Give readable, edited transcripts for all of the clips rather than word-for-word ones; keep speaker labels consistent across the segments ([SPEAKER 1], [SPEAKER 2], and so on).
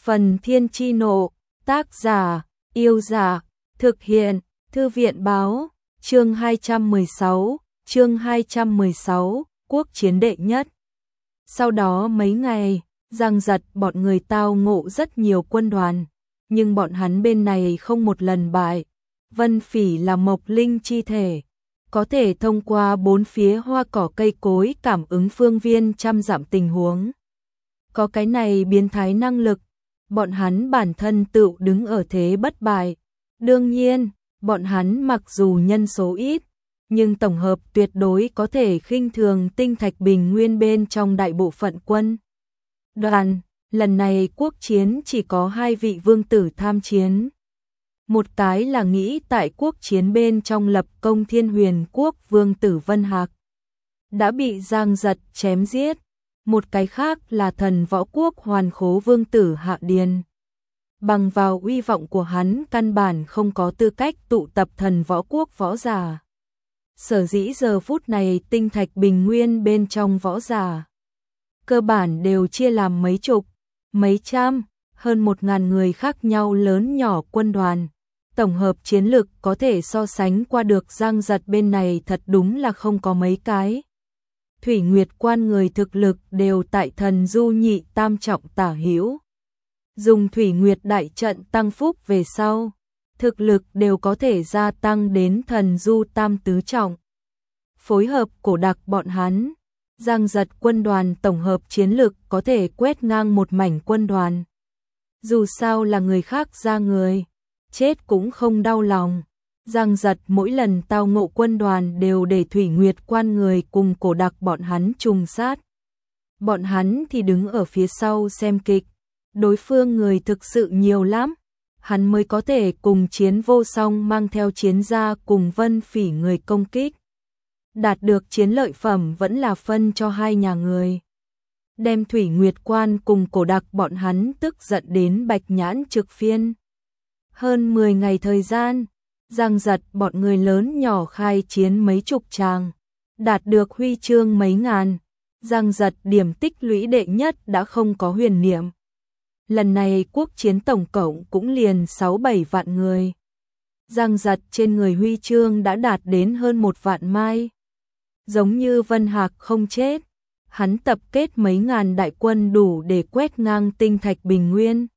[SPEAKER 1] Phần Thiên Chi Nộ, tác giả, Yêu Dạ, thực hiện, Thư viện Báo, chương 216, quốc chiến đệ nhất. Sau đó mấy ngày, giằng giật bọn người tao ngộ rất nhiều quân đoàn, nhưng bọn hắn bên này không một lần bại. Vân Phỉ là mộc linh chi thể, có thể thông qua bốn phía hoa cỏ cây cối cảm ứng phương viên trăm dặm tình huống. Có cái này biến thái năng lực, bọn hắn bản thân tự đứng ở thế bất bại. Đương nhiên, bọn hắn mặc dù nhân số ít, nhưng tổng hợp tuyệt đối có thể khinh thường tinh thạch bình nguyên bên trong đại bộ phận quân đoàn. Lần này quốc chiến chỉ có 2 vị vương tử tham chiến. Một cái là nghĩ tại quốc chiến bên trong lập công Thiên Huyền quốc vương tử Vân Hạc đã bị giang giật chém giết. Một cái khác là thần võ quốc Hoàn Khố vương tử Hạ Điền. Bằng vào uy vọng của hắn căn bản không có tư cách tụ tập thần võ quốc võ giả. Sở dĩ giờ phút này tinh thạch bình nguyên bên trong võ giả cơ bản đều chia làm mấy chục, mấy trăm, hơn 1000 người khác nhau lớn nhỏ quân đoàn. Tổng hợp chiến lực có thể so sánh qua được giang giật bên này thật đúng là không có mấy cái. Thủy Nguyệt quan người thực lực đều tại thần du nhị tam trọng tả hữu. Dùng Thủy Nguyệt đại trận tăng phúc về sau, thực lực đều có thể gia tăng đến thần du tam tứ trọng. Phối hợp cổ đặc bọn hắn, giang giật quân đoàn tổng hợp chiến lực có thể quét ngang một mảnh quân đoàn. Dù sao là người khác ra người, chết cũng không đau lòng. Giang giật mỗi lần tao ngộ quân đoàn đều để Thủy Nguyệt quan người cùng cổ đặc bọn hắn trùng sát. Bọn hắn thì đứng ở phía sau xem kịch. Đối phương người thực sự nhiều lắm, hắn mới có thể cùng Chiến Vô Song mang theo chiến gia cùng Vân Phỉ người công kích. Đạt được chiến lợi phẩm vẫn là phân cho hai nhà người. Đem Thủy Nguyệt quan cùng cổ đặc bọn hắn tức giận đến bạch nhãn trực phiên. Hơn 10 ngày thời gian, giang giật bọn người lớn nhỏ khai chiến mấy chục tràng, đạt được huy chương mấy ngàn. Giang giật điểm tích lũy đệ nhất đã không có huyền niệm. Lần này quốc chiến tổng cộng cũng liền 6-7 vạn người. Giang giật trên người huy chương đã đạt đến hơn 1 vạn mai. Giống như Vân Hạc không chết, hắn tập kết mấy ngàn đại quân đủ để quét ngang tinh thạch bình nguyên.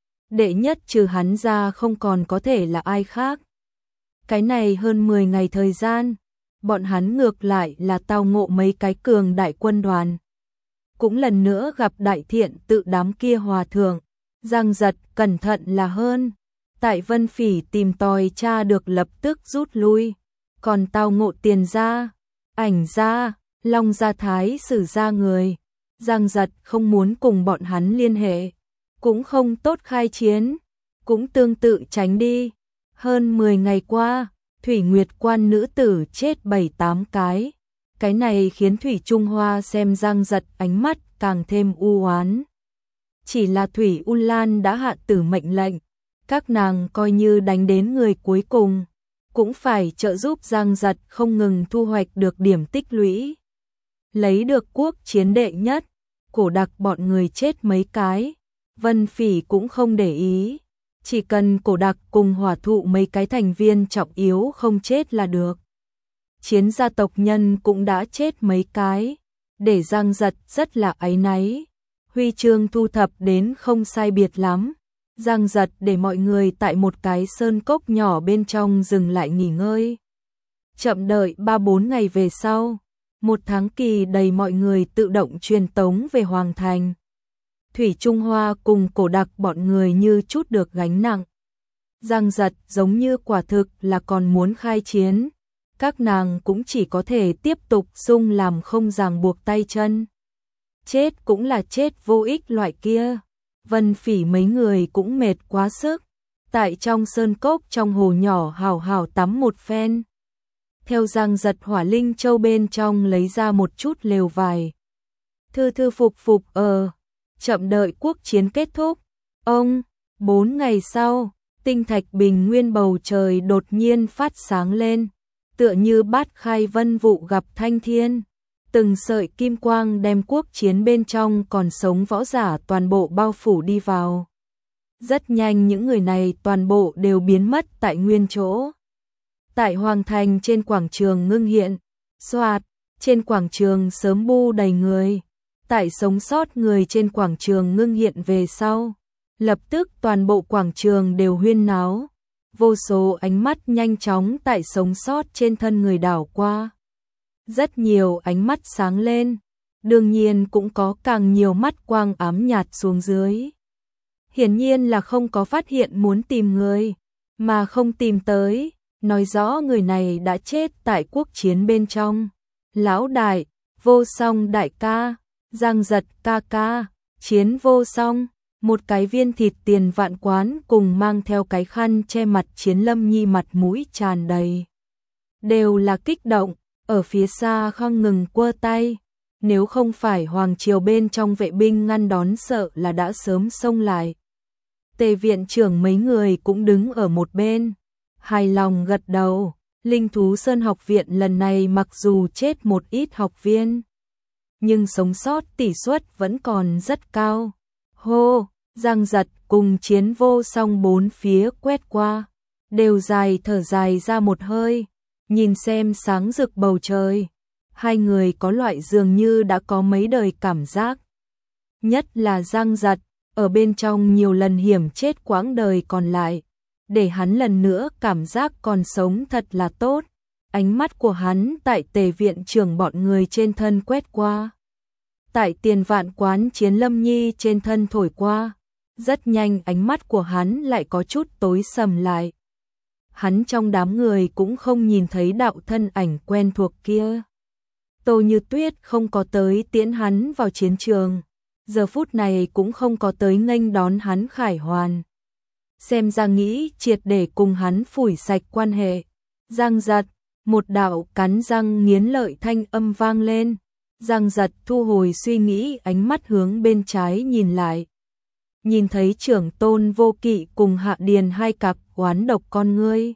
[SPEAKER 1] Đệ nhất trừ hắn ra không còn có thể là ai khác. Cái này hơn 10 ngày thời gian, bọn hắn ngược lại là tao ngộ mấy cái cường đại quân đoàn. Cũng lần nữa gặp đại thiện tự đám kia hòa thượng. Giang giật cẩn thận là hơn. Tại Vân Phỉ tìm tòi tra được lập tức rút lui. Còn tao ngộ Tiền gia, Ảnh gia, Long gia thái sử gia người. Giang giật không muốn cùng bọn hắn liên hệ. Cũng không tốt khai chiến. Cũng tương tự tránh đi. Hơn 10 ngày qua, Thủy Nguyệt quan nữ tử chết 7-8 cái. Cái này khiến Thủy Trung Hoa xem giang giật ánh mắt càng thêm u oán. Chỉ là Thủy U Lan đã hạ tử mệnh lệnh, các nàng coi như đánh đến người cuối cùng, cũng phải trợ giúp giang giật không ngừng thu hoạch được điểm tích lũy. Lấy được quốc chiến đệ nhất, cổ đặc bọn người chết mấy cái, Vân Phỉ cũng không để ý. Chỉ cần cổ đặc cùng hỏa thụ mấy cái thành viên trọng yếu không chết là được. Chiến gia tộc nhân cũng đã chết mấy cái, để giang giật rất là áy náy. Huy chương thu thập đến không sai biệt lắm. Giang giật để mọi người tại một cái sơn cốc nhỏ bên trong dừng lại nghỉ ngơi. Chậm đợi 3-4 ngày về sau, một tháng kỳ đầy mọi người tự động truyền tống về Hoàng Thành. Thủy Trung Hoa cùng cổ đặc bọn người như chút được gánh nặng. Giang giật giống như quả thực là còn muốn khai chiến. Các nàng cũng chỉ có thể tiếp tục sung làm không ràng buộc tay chân. Chết cũng là chết vô ích loại kia. Vân Phỉ mấy người cũng mệt quá sức. Tại trong sơn cốc trong hồ nhỏ hào hào tắm một phen. Theo giang giật hỏa linh châu bên trong lấy ra một chút lều vải. Thư thư phục phục chậm đợi quốc chiến kết thúc. 4 ngày sau, tinh thạch bình nguyên bầu trời đột nhiên phát sáng lên. Tựa như bát khai vân vụ gặp thanh thiên. Từng sợi kim quang đem quốc chiến bên trong còn sống võ giả toàn bộ bao phủ đi vào. Rất nhanh những người này toàn bộ đều biến mất tại nguyên chỗ. Tại Hoàng Thành trên quảng trường ngưng hiện, xoạt, trên quảng trường sớm bu đầy người. Tại sống sót người trên quảng trường ngưng hiện về sau, lập tức toàn bộ quảng trường đều huyên náo. Vô số ánh mắt nhanh chóng tại sống sót trên thân người đảo qua. Rất nhiều ánh mắt sáng lên, đương nhiên cũng có càng nhiều mắt quang ám nhạt xuống dưới. Hiển nhiên là không có phát hiện muốn tìm người, mà không tìm tới, nói rõ người này đã chết tại quốc chiến bên trong. Lão đại, Vô Song đại ca, Giang Giật ca ca, Chiến Vô Song, một cái viên thịt tiền vạn quán cùng mang theo cái khăn che mặt Chiến Lâm Nhi mặt mũi tràn đầy. Đều là kích động, ở phía xa không ngừng quơ tay. Nếu không phải Hoàng Triều bên trong vệ binh ngăn đón sợ là đã sớm xông lại. Tề viện trưởng mấy người cũng đứng ở một bên, hài lòng gật đầu. Linh Thú Sơn học viện lần này mặc dù chết một ít học viên, nhưng sống sót tỷ suất vẫn còn rất cao. Hô, Giang Giật cùng Chiến Vô Song bốn phía quét qua, đều dài thở dài ra một hơi, nhìn xem sáng rực bầu trời. Hai người có loại dường như đã có mấy đời cảm giác. Nhất là Giang Giật, ở bên trong nhiều lần hiểm chết quãng đời còn lại, để hắn lần nữa cảm giác còn sống thật là tốt. Ánh mắt của hắn tại Tề viện trưởng bọn người trên thân quét qua, tại Tiền Vạn quán Chiến Lâm Nhi trên thân thổi qua. Rất nhanh ánh mắt của hắn lại có chút tối sầm lại. Hắn trong đám người cũng không nhìn thấy đạo thân ảnh quen thuộc kia. Tô Như Tuyết không có tới tiễn hắn vào chiến trường, giờ phút này cũng không có tới nghênh đón hắn khải hoàn. Xem ra nghĩ triệt để cùng hắn phủi sạch quan hệ. Giang Giật, một đạo cắn răng nghiến lợi thanh âm vang lên. Giang Giật thu hồi suy nghĩ, ánh mắt hướng bên trái nhìn lại. Nhìn thấy trưởng tôn Vô Kỵ cùng Hạ Điền hai cặp oán độc con ngươi.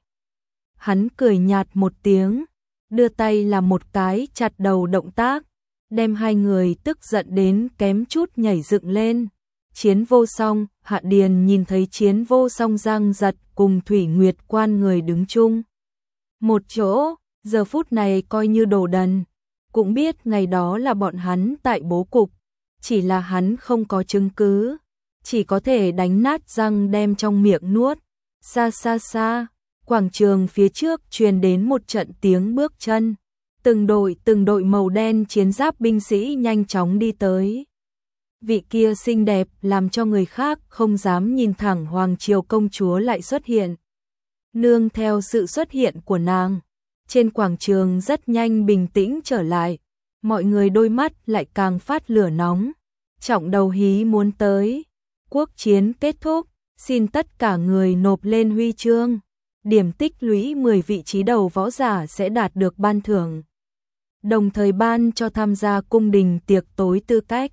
[SPEAKER 1] Hắn cười nhạt một tiếng, đưa tay làm một cái chặt đầu động tác, đem hai người tức giận đến kém chút nhảy dựng lên. Chiến Vô Song, Hạ Điền nhìn thấy Chiến Vô Song, Giang Giật cùng Thủy Nguyệt Quan người đứng chung một chỗ, giờ phút này coi như đồ đần, cũng biết ngày đó là bọn hắn tại bố cục, chỉ là hắn không có chứng cứ, chỉ có thể đánh nát răng đem trong miệng nuốt. Xa xa xa, quảng trường phía trước truyền đến một trận tiếng bước chân, từng đội màu đen chiến giáp binh sĩ nhanh chóng đi tới. Vị kia xinh đẹp làm cho người khác không dám nhìn thẳng Hoàng Triều công chúa lại xuất hiện. Nương theo sự xuất hiện của nàng, trên quảng trường rất nhanh bình tĩnh trở lại, mọi người đôi mắt lại càng phát lửa nóng. Trọng đầu hí muốn tới, quốc chiến kết thúc, xin tất cả người nộp lên huy chương. Điểm tích lũy 10 vị trí đầu võ giả sẽ đạt được ban thưởng, đồng thời ban cho tham gia cung đình tiệc tối tư cách.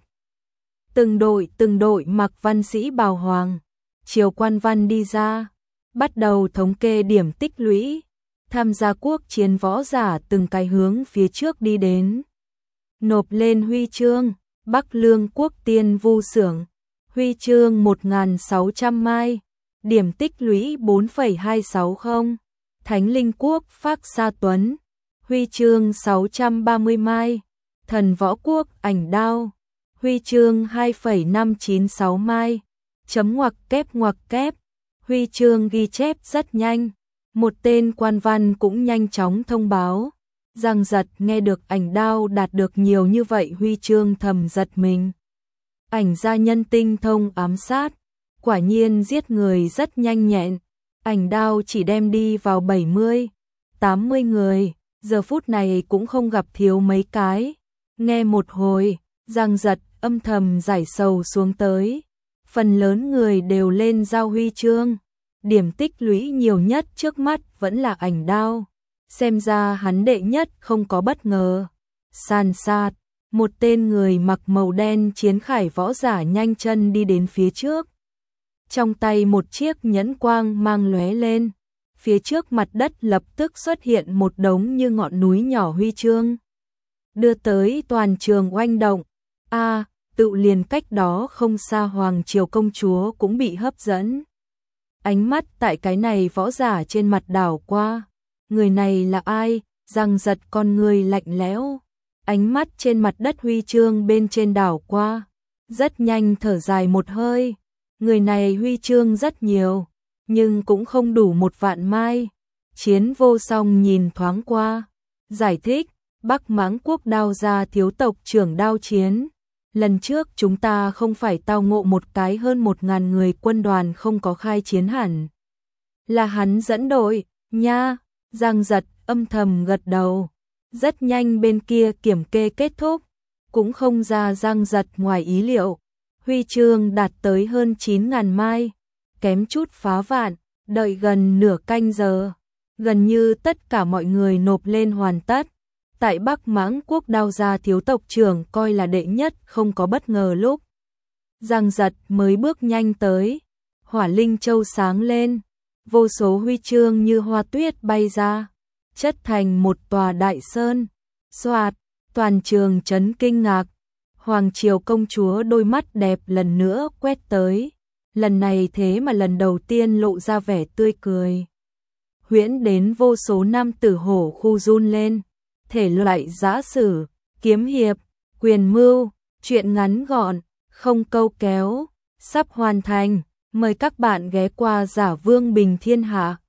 [SPEAKER 1] Từng đội mặc văn sĩ bào hoàng, triều quan văn đi ra, bắt đầu thống kê điểm tích lũy. Tham gia quốc chiến võ giả từng cái hướng phía trước đi đến, nộp lên huy chương. Bắc Lương Quốc Tiên Vu Xưởng, huy chương 1.600 mai, điểm tích lũy 4,260. Thánh Linh Quốc Phác Sa Tuấn, huy chương 630 mai. Thần Võ Quốc Ảnh Đao, huy chương 2,596 mai. Chấm ngoặc kép, huy chương ghi chép rất nhanh. Một tên quan văn cũng nhanh chóng thông báo. Giang Giật nghe được Ảnh Đao đạt được nhiều như vậy huy chương thầm giật mình. Ảnh gia nhân tinh thông ám sát, quả nhiên giết người rất nhanh nhẹn. Ảnh Đao chỉ đem đi vào 70, 80 người, giờ phút này cũng không gặp thiếu mấy cái. Nghe một hồi, Giang Giật âm thầm giải sầu xuống tới. Phần lớn người đều lên giao huy chương, điểm tích lũy nhiều nhất trước mắt vẫn là Ảnh Đao. Xem ra hắn đệ nhất không có bất ngờ. San sát, một tên người mặc màu đen chiến khải võ giả nhanh chân đi đến phía trước. Trong tay một chiếc nhẫn quang mang lóe lên. Phía trước mặt đất lập tức xuất hiện một đống như ngọn núi nhỏ huy chương, đưa tới toàn trường oanh động. tự liền cách đó không xa Hoàng Triều công chúa cũng bị hấp dẫn. Ánh mắt tại cái này võ giả trên mặt đảo qua. Người này là ai? Giang Giật con người lạnh lẽo. Ánh mắt trên mặt đất huy chương bên trên đảo qua. Rất nhanh thở dài một hơi. Người này huy chương rất nhiều, nhưng cũng không đủ 1.000 mai. Chiến Vô Song nhìn thoáng qua. Giải thích, Bắc Mãng Quốc Đao gia thiếu tộc trưởng Đao Chiến. Lần trước chúng ta không phải tao ngộ một cái hơn 1.000 người quân đoàn không có khai chiến hẳn. Là hắn dẫn đội, nha. Giang Giật âm thầm gật đầu. Rất nhanh bên kia kiểm kê kết thúc. Cũng không ra Giang Giật ngoài ý liệu. Huy chương đạt tới hơn 9.000 mai. Kém chút phá vạn, đợi gần nửa canh giờ. Gần như tất cả mọi người nộp lên hoàn tất. Tại Bắc Mãng Quốc Đao gia thiếu tộc trưởng coi là đệ nhất, không có bất ngờ lúc. Giang Giật mới bước nhanh tới. Hỏa Linh Châu sáng lên. Vô số huy chương như hoa tuyết bay ra. Chất thành một tòa đại sơn. Xoạt, toàn trường chấn kinh ngạc. Hoàng Triều công chúa đôi mắt đẹp lần nữa quét tới. Lần này thế mà lần đầu tiên lộ ra vẻ tươi cười. Huyễn đến vô số nam tử hổ khu run lên. Thể loại giã sử, kiếm hiệp, quyền mưu, truyện ngắn gọn, không câu kéo, sắp hoàn thành. Mời các bạn ghé qua Giả Vương Bình Thiên Hạ.